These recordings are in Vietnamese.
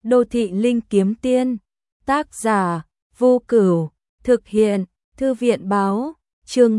Đô thị linh kiếm tiên, tác giả, Vô Cửu, thực hiện, Thư viện báo, chương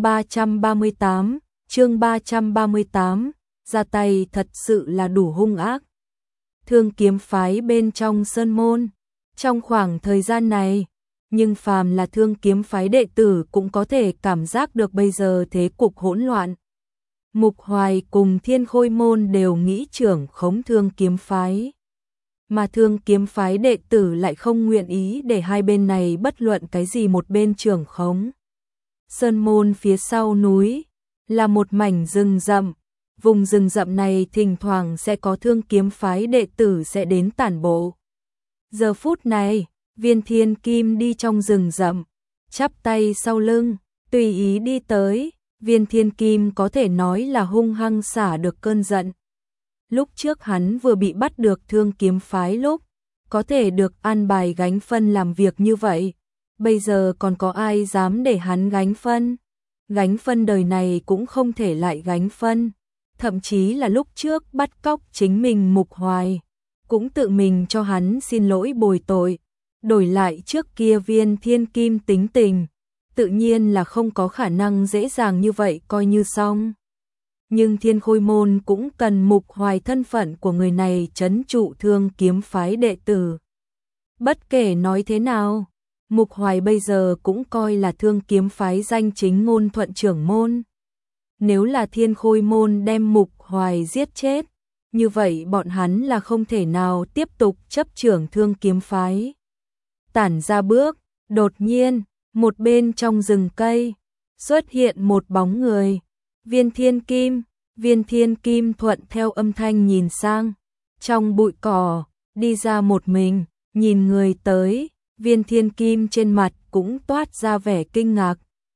338, ra tay thật sự là đủ hung ác. Thương kiếm phái bên trong sơn môn, trong khoảng thời gian này, nhưng phàm là thương kiếm phái đệ tử cũng có thể cảm giác được bây giờ thế cục hỗn loạn. Mục Hoài cùng Thiên Khôi môn đều nghĩ trưởng khống thương kiếm phái. Mà thương kiếm phái đệ tử lại không nguyện ý để hai bên này bất luận cái gì một bên trưởng khống. Sơn môn phía sau núi là một mảnh rừng rậm, vùng rừng rậm này thỉnh thoảng sẽ có thương kiếm phái đệ tử sẽ đến tản bộ. Giờ phút này, Viên Thiên Kim đi trong rừng rậm, chắp tay sau lưng, tùy ý đi tới. Viên Thiên Kim có thể nói là hung hăng xả được cơn giận. Lúc trước hắn vừa bị bắt được thương kiếm phái lúc, có thể được an bài gánh phân làm việc như vậy. Bây giờ còn có ai dám để hắn gánh phân? Gánh phân đời này cũng không thể lại gánh phân. Thậm chí là lúc trước bắt cóc chính mình Mục Hoài, cũng tự mình cho hắn xin lỗi bồi tội. Đổi lại trước kia Viên Thiên Kim tính tình, tự nhiên là không có khả năng dễ dàng như vậy coi như xong. Nhưng Thiên Khôi môn cũng cần Mục Hoài thân phận của người này trấn trụ thương kiếm phái đệ tử. Bất kể nói thế nào, Mục Hoài bây giờ cũng coi là thương kiếm phái danh chính ngôn thuận trưởng môn. Nếu là Thiên Khôi môn đem Mục Hoài giết chết, như vậy bọn hắn là không thể nào tiếp tục chấp trưởng thương kiếm phái. Tản ra bước, đột nhiên, một bên trong rừng cây, xuất hiện một bóng người. Viên Thiên Kim thuận theo âm thanh nhìn sang, trong bụi cỏ, đi ra một mình, nhìn người tới, Viên Thiên Kim trên mặt cũng toát ra vẻ kinh ngạc.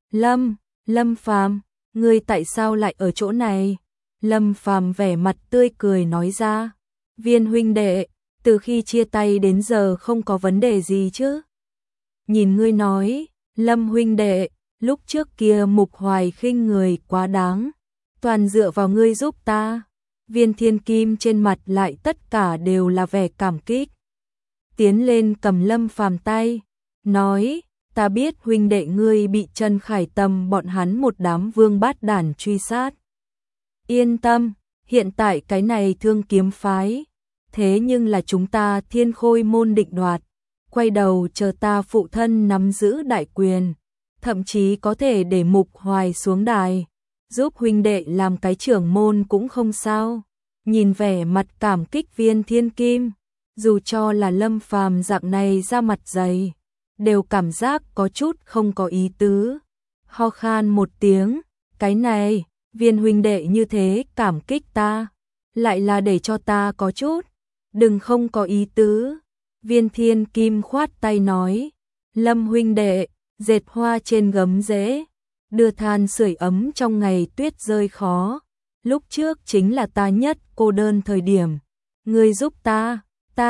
Lâm Phàm, ngươi tại sao lại ở chỗ này? Lâm Phàm vẻ mặt tươi cười nói ra, Viên huynh đệ, từ khi chia tay đến giờ không có vấn đề gì chứ? Nhìn ngươi nói, Lâm huynh đệ, lúc trước kia Mục Hoài khinh người quá đáng, toàn dựa vào ngươi giúp ta. Viên Thiên Kim trên mặt lại tất cả đều là vẻ cảm kích. Tiến lên cầm Lâm Phàm tay, nói, ta biết huynh đệ ngươi bị Trần Khải Tâm bọn hắn một đám vương bát đản truy sát. Yên tâm, hiện tại cái này thương kiếm phái, thế nhưng là chúng ta Thiên Khôi môn định đoạt. Quay đầu chờ ta phụ thân nắm giữ đại quyền, thậm chí có thể để Mục Hoài xuống đài, giúp huynh đệ làm cái trưởng môn cũng không sao. Nhìn vẻ mặt cảm kích Viên Thiên Kim, dù cho là Lâm Phàm dạng này ra mặt dày, đều cảm giác có chút không có ý tứ. Ho khan một tiếng, cái này, Viên huynh đệ như thế cảm kích ta, lại là để cho ta có chút, đừng không có ý tứ. Viên Thiên Kim khoát tay nói, Lâm huynh đệ, dệt hoa trên gấm rễ, đưa than sưởi ấm trong ngày tuyết rơi khó. Lúc trước chính là ta nhất cô đơn thời điểm, ngươi giúp ta.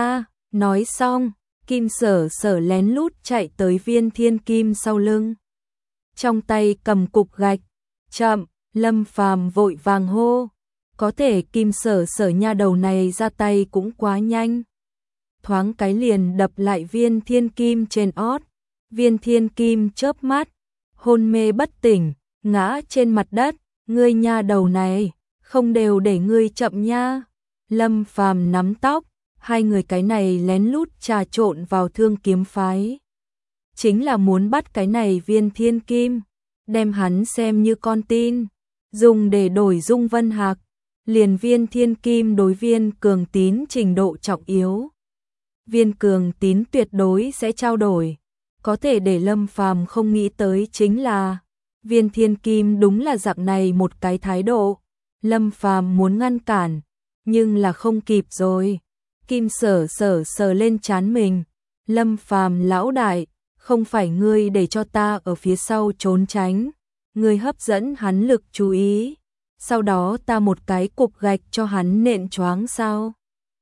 Nói xong, Kim Sở Sở lén lút chạy tới Viên Thiên Kim sau lưng. Trong tay cầm cục gạch, chậm, Lâm Phàm vội vàng hô, có thể Kim Sở Sở nha đầu này ra tay cũng quá nhanh. Thoáng cái liền đập lại Viên Thiên Kim trên ót. Viên Thiên Kim chớp mắt, hôn mê bất tỉnh, ngã trên mặt đất. Ngươi nha đầu này, không đều để ngươi chậm nha. Lâm Phàm nắm tóc, hai người cái này lén lút trà trộn vào thương kiếm phái. Chính là muốn bắt cái này Viên Thiên Kim, đem hắn xem như con tin, dùng để đổi Dung Vân Hạc. Liền Viên Thiên Kim đối Viên Cường Tín trình độ trọng yếu. Viên Cường Tín tuyệt đối sẽ trao đổi. Có thể để Lâm Phàm không nghĩ tới chính là Viên Thiên Kim đúng là dạng này một cái thái độ. Lâm Phàm muốn ngăn cản, nhưng là không kịp rồi. Kim Sở Sở sờ lên trán mình. Lâm Phàm lão đại, không phải ngươi để cho ta ở phía sau trốn tránh. Ngươi hấp dẫn hắn lực chú ý. Sau đó ta một cái cục gạch cho hắn nện choáng sao?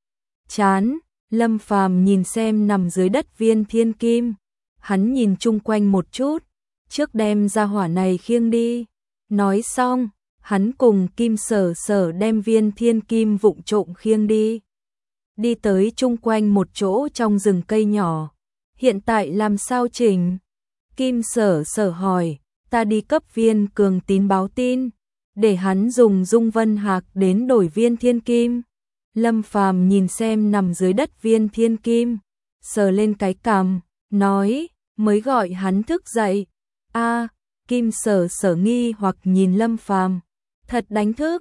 Chán. Lâm Phàm nhìn xem nằm dưới đất Viên Thiên Kim, hắn nhìn chung quanh một chút, trước đem ra hỏa này khiêng đi. Nói xong, hắn cùng Kim Sở Sở đem Viên Thiên Kim vụng trộm khiêng đi. đi tới chung quanh một chỗ trong rừng cây nhỏ. Hiện tại làm sao chỉnh? Kim Sở Sở hỏi, ta đi cấp Viên Cường Tín báo tin, để hắn dùng Dung Vân Hạc đến đổi viên thiên kim. Lâm Phàm nhìn xem nằm dưới đất viên thiên kim, sờ lên cái cằm, nói, mới gọi hắn thức dậy. A, Kim Sở Sở nghi hoặc nhìn Lâm Phàm, thật đánh thức?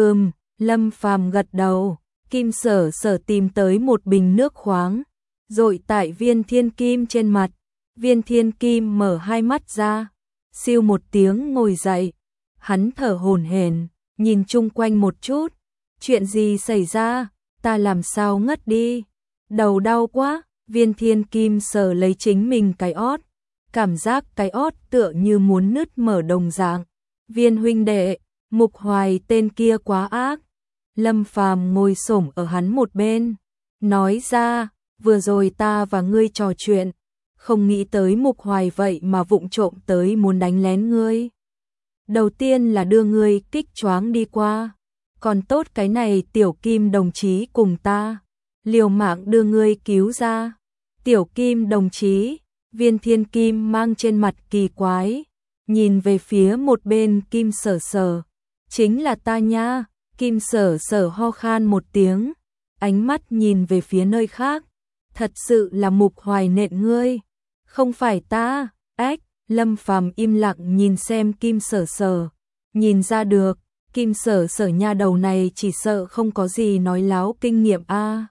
Lâm Phàm gật đầu. Kim Sở Sở tìm tới một bình nước khoáng, dội tại viên thiên kim trên mặt. Viên thiên kim mở hai mắt ra, siêu một tiếng ngồi dậy. Hắn thở hổn hển, nhìn chung quanh một chút. Chuyện gì xảy ra? Ta làm sao ngất đi? Đầu đau quá. Viên thiên kim sờ lấy chính mình cái ót, cảm giác cái ót tựa như muốn nứt mở đồng dạng. Viên huynh đệ, Mục Hoài tên kia quá ác. Lâm Phàm ngồi xổm ở hắn một bên, nói ra, vừa rồi ta và ngươi trò chuyện, không nghĩ tới Mục Hoài vậy mà vụng trộm tới muốn đánh lén ngươi. Đầu tiên là đưa ngươi kích choáng đi qua, còn tốt cái này Tiểu Kim đồng chí cùng ta, liều mạng đưa ngươi cứu ra. Tiểu Kim đồng chí, viên thiên kim mang trên mặt kỳ quái, nhìn về phía một bên Kim Sở Sở, chính là ta nha. Kim Sở Sở ho khan một tiếng, ánh mắt nhìn về phía nơi khác, thật sự là Mục Hoài nện ngươi, không phải ta. Ách, Lâm Phàm im lặng nhìn xem Kim Sở Sở, nhìn ra được, Kim Sở Sở nha đầu này chỉ sợ không có gì nói láo kinh nghiệm a.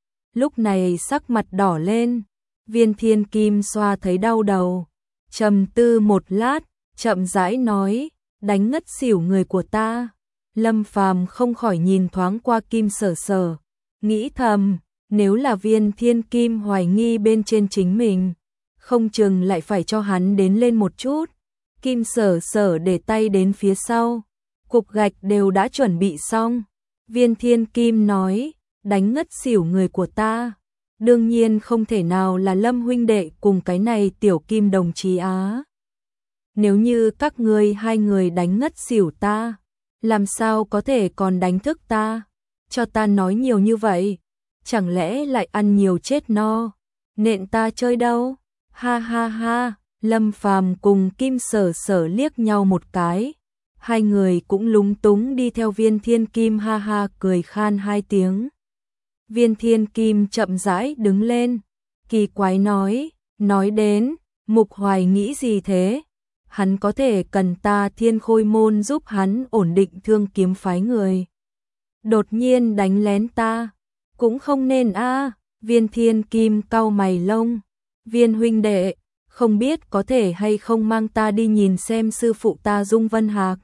Lúc này sắc mặt đỏ lên, viên thiên kim xoa thấy đau đầu, trầm tư một lát, chậm rãi nói, đánh ngất xỉu người của ta. Lâm Phàm không khỏi nhìn thoáng qua Kim Sở Sở, nghĩ thầm, nếu là viên thiên kim hoài nghi bên trên chính mình, không chừng lại phải cho hắn đến lên một chút. Kim Sở Sở để tay đến phía sau, cục gạch đều đã chuẩn bị xong. Viên thiên kim nói, đánh ngất xỉu người của ta, đương nhiên không thể nào là Lâm huynh đệ cùng cái này Tiểu Kim đồng chí á. Nếu như các ngươi hai người đánh ngất xỉu ta, làm sao có thể còn đánh thức ta? Cho ta nói nhiều như vậy, chẳng lẽ lại ăn nhiều chết no, nện ta chơi đâu? Ha ha ha, Lâm Phàm cùng Kim Sở Sở liếc nhau một cái, hai người cũng lúng túng đi theo viên thiên kim ha ha cười khan hai tiếng. Viên thiên kim chậm rãi đứng lên, kỳ quái nói đến, Mục Hoài nghĩ gì thế? Hắn có thể cần ta Thiên Khôi môn giúp hắn ổn định Thương Kiếm phái người. Đột nhiên đánh lén ta, cũng không nên a. Viên thiên kim cau mày lông, viên huynh đệ, không biết có thể hay không mang ta đi nhìn xem sư phụ ta Dung Vân Hạc.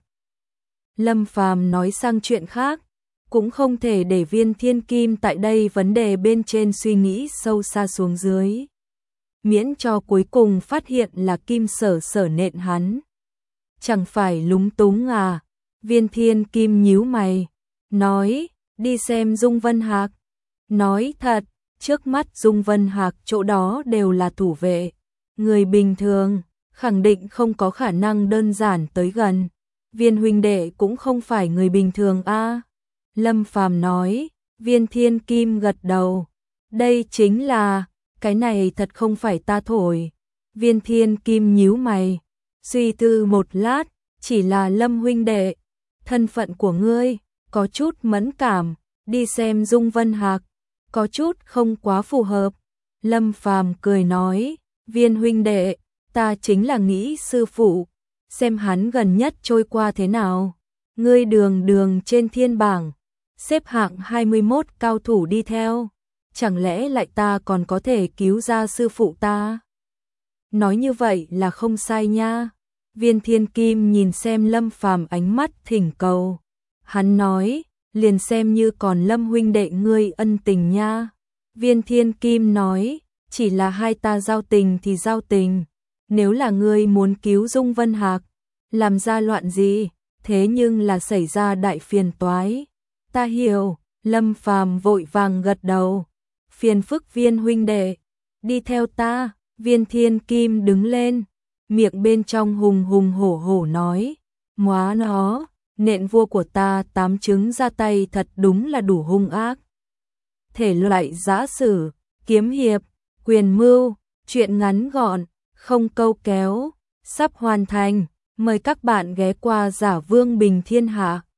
Lâm Phàm nói sang chuyện khác, cũng không thể để viên thiên kim tại đây vấn đề bên trên suy nghĩ sâu xa xuống dưới. Miễn cho cuối cùng phát hiện là Kim Sở Sở nện hắn. Chẳng phải lúng túng à? Viên thiên kim nhíu mày, nói, đi xem Dung Vân Hạc. Nói thật, trước mắt Dung Vân Hạc chỗ đó đều là thủ vệ. Người bình thường, khẳng định không có khả năng đơn giản tới gần. Viên huynh đệ cũng không phải người bình thường a. Lâm Phàm nói, viên thiên kim gật đầu. Đây chính là, cái này thật không phải ta thổi. Viên thiên kim nhíu mày, suy tư một lát, chỉ là Lâm huynh đệ, thân phận của ngươi, có chút mẫn cảm, đi xem Dung Vân Hạc, có chút không quá phù hợp. Lâm Phàm cười nói, viên huynh đệ, ta chính là nghĩ sư phụ, xem hắn gần nhất trôi qua thế nào. Ngươi đường trên thiên bảng, xếp hạng 21 cao thủ đi theo, chẳng lẽ lại ta còn có thể cứu ra sư phụ ta? Nói như vậy là không sai nha. Viên thiên kim nhìn xem Lâm Phàm ánh mắt thỉnh cầu. Hắn nói, liền xem như còn Lâm huynh đệ ngươi ân tình nha. Viên thiên kim nói, chỉ là hai ta giao tình thì giao tình. Nếu là ngươi muốn cứu Dung Vân Hạc, làm ra loạn gì, thế nhưng là xảy ra đại phiền toái. Ta hiểu. Lâm Phàm vội vàng gật đầu. Phiền phức viên huynh đệ, đi theo ta. Viên thiên kim đứng lên, miệng bên trong hùng hùng hổ hổ nói, móa nó, nện vua của ta 8 trứng ra tay thật đúng là đủ hung ác. thể loại giã sử, kiếm hiệp, quyền mưu, truyện ngắn gọn, không câu kéo, sắp hoàn thành. Mời các bạn ghé qua Giả Vương Bình Thiên Hạ.